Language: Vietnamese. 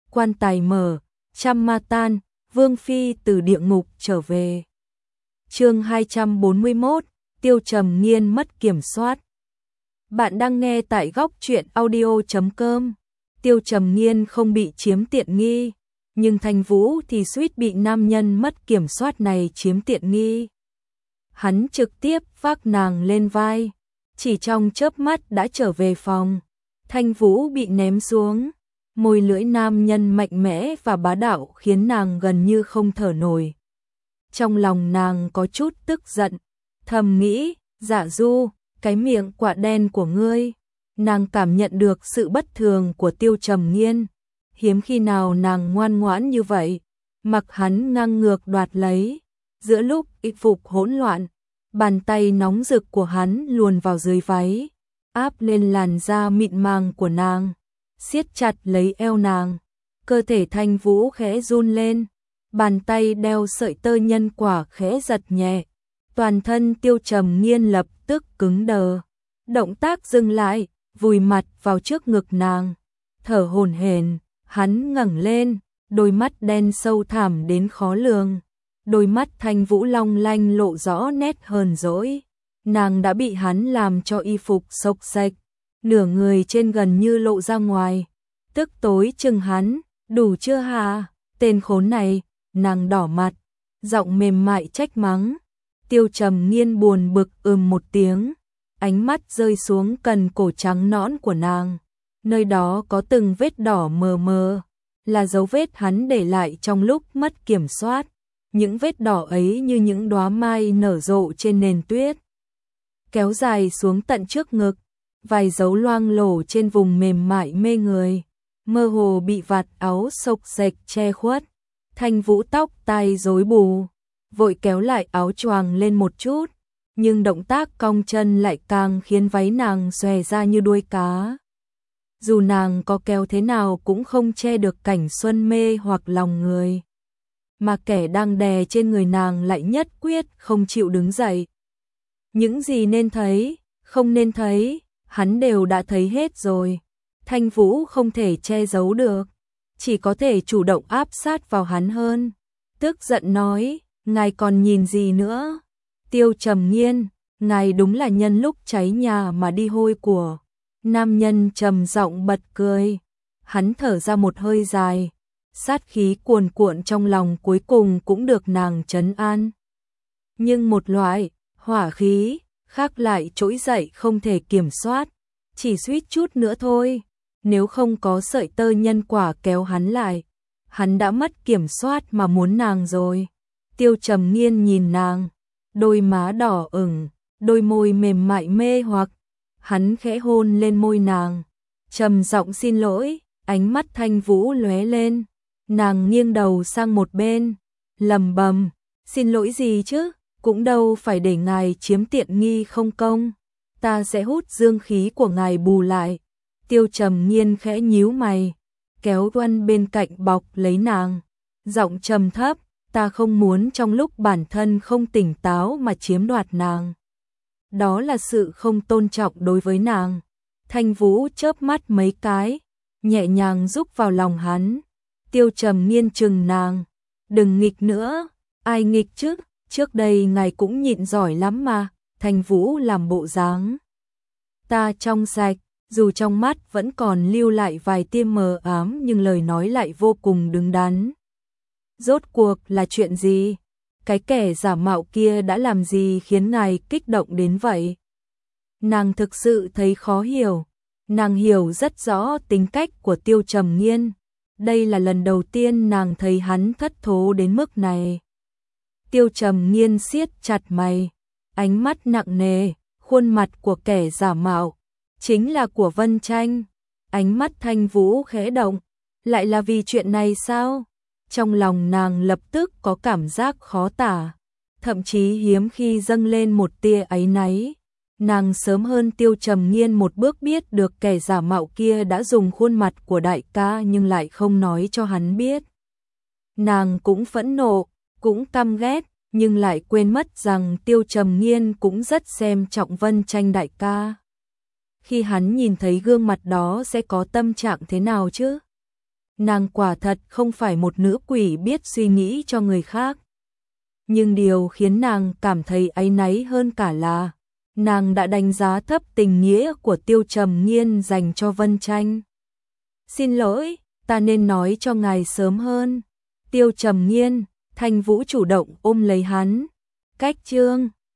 quan tài mở, trăm ma tan, Vương Phi từ địa ngục trở về. Chương 241, Tiêu Trầm Nghiên mất kiểm soát. Bạn đang nghe tại góc truyện audio.com. Tiêu Trầm Nghiên không bị chiếm tiện nghi, nhưng Thanh Vũ thì suýt bị nam nhân mất kiểm soát này chiếm tiện nghi. Hắn trực tiếp vác nàng lên vai, chỉ trong chớp mắt đã trở về phòng. Thanh Vũ bị ném xuống, môi lưỡi nam nhân mạnh mẽ và bá đạo khiến nàng gần như không thở nổi. Trong lòng nàng có chút tức giận, thầm nghĩ, Dạ Du, cái miệng quạ đen của ngươi. Nàng cảm nhận được sự bất thường của Tiêu Trầm Nghiên, hiếm khi nào nàng ngoan ngoãn như vậy, mặc hắn ngang ngược đoạt lấy. Giữa lúc y phục hỗn loạn, bàn tay nóng rực của hắn luồn vào dưới váy, áp lên làn da mịn màng của nàng, siết chặt lấy eo nàng. Cơ thể Thanh Vũ khẽ run lên, bàn tay đeo sợi tơ nhân quả khẽ giật nhẹ. Toàn thân Tiêu Trầm Nghiên lập tức cứng đờ, động tác dừng lại, vùi mặt vào trước ngực nàng, thở hổn hển. Hắn ngẩng lên, đôi mắt đen sâu thẳm đến khó lường. Đôi mắt Thanh Vũ long lanh lộ rõ nét hờn dỗi. Nàng đã bị hắn làm cho y phục xộc xệch, nửa người trên gần như lộ ra ngoài. Tức tối chừng hắn, đủ chưa hả? Tên khốn này. Nàng đỏ mặt, giọng mềm mại trách mắng. Tiêu Trầm Nghiên buồn bực một tiếng, ánh mắt rơi xuống cần cổ trắng nõn của nàng. Nơi đó có từng vết đỏ mờ mờ, là dấu vết hắn để lại trong lúc mất kiểm soát. Những vết đỏ ấy như những đóa mai nở rộ trên nền tuyết, kéo dài xuống tận trước ngực, vài dấu loang lổ trên vùng mềm mại mê người, mơ hồ bị vạt áo xộc xệch che khuất. Thanh Vũ tóc tai rối bù, vội kéo lại áo choàng lên một chút, nhưng động tác cong chân lại càng khiến váy nàng xòe ra như đuôi cá. Dù nàng có kéo thế nào cũng không che được cảnh xuân mê hoặc lòng người, mà kẻ đang đè trên người nàng lại nhất quyết không chịu đứng dậy. Những gì nên thấy, không nên thấy, hắn đều đã thấy hết rồi. Thanh Vũ không thể che giấu được, chỉ có thể chủ động áp sát vào hắn hơn. Tức giận nói, ngài còn nhìn gì nữa? Tiêu Trầm Nghiên, ngài đúng là nhân lúc cháy nhà mà đi hôi của. Nam nhân trầm giọng bật cười, hắn thở ra một hơi dài, sát khí cuồn cuộn trong lòng cuối cùng cũng được nàng trấn an. Nhưng một loại hỏa khí khác lại trỗi dậy không thể kiểm soát, chỉ suýt chút nữa thôi. Nếu không có sợi tơ nhân quả kéo hắn lại, hắn đã mất kiểm soát mà muốn nàng rồi. Tiêu Trầm Nghiên nhìn nàng, đôi má đỏ ửng, đôi môi mềm mại mê hoặc. Hắn khẽ hôn lên môi nàng, trầm giọng xin lỗi. Ánh mắt Thanh Vũ lóe lên, nàng nghiêng đầu sang một bên, lẩm bẩm, xin lỗi gì chứ, cũng đâu phải để ngài chiếm tiện nghi không công, ta sẽ hút dương khí của ngài bù lại. Tiêu Trầm Nghiên khẽ nhíu mày, kéo Đoan bên cạnh bọc lấy nàng, giọng trầm thấp, ta không muốn trong lúc bản thân không tỉnh táo mà chiếm đoạt nàng. Đó là sự không tôn trọng đối với nàng. Thanh Vũ chớp mắt mấy cái, nhẹ nhàng rúc vào lòng hắn. Tiêu Trầm Nghiên chừng nàng, đừng nghịch nữa. Ai nghịch chứ, trước đây ngài cũng nhịn giỏi lắm mà. Thanh Vũ làm bộ dáng ta trong sạch, dù trong mắt vẫn còn lưu lại vài tia mờ ám nhưng lời nói lại vô cùng đứng đắn. Rốt cuộc là chuyện gì? Cái kẻ giả mạo kia đã làm gì khiến ngài kích động đến vậy? Nàng thực sự thấy khó hiểu. Nàng hiểu rất rõ tính cách của Tiêu Trầm Nghiên. Đây là lần đầu tiên nàng thấy hắn thất thố đến mức này. Tiêu Trầm Nghiên siết chặt mày, ánh mắt nặng nề, khuôn mặt của kẻ giả mạo chính là của Vân Tranh. Ánh mắt Thanh Vũ khẽ động, lại là vì chuyện này sao? Trong lòng nàng lập tức có cảm giác khó tả, thậm chí hiếm khi dâng lên một tia áy náy. Nàng sớm hơn Tiêu Trầm Nghiên một bước biết được kẻ giả mạo kia đã dùng khuôn mặt của đại ca nhưng lại không nói cho hắn biết. Nàng cũng phẫn nộ, cũng căm ghét, nhưng lại quên mất rằng Tiêu Trầm Nghiên cũng rất xem trọng Vân Tranh đại ca. Khi hắn nhìn thấy gương mặt đó sẽ có tâm trạng thế nào chứ? nàng quả thật không phải một nữ quỷ biết suy nghĩ cho người khác. Nhưng điều khiến nàng cảm thấy áy náy hơn cả là nàng đã đánh giá thấp tình nghĩa của Tiêu Trầm Nghiên dành cho Vân Tranh. Xin lỗi, ta nên nói cho ngài sớm hơn. Tiêu Trầm Nghiên, Thanh Vũ chủ động ôm lấy hắn. Cách chương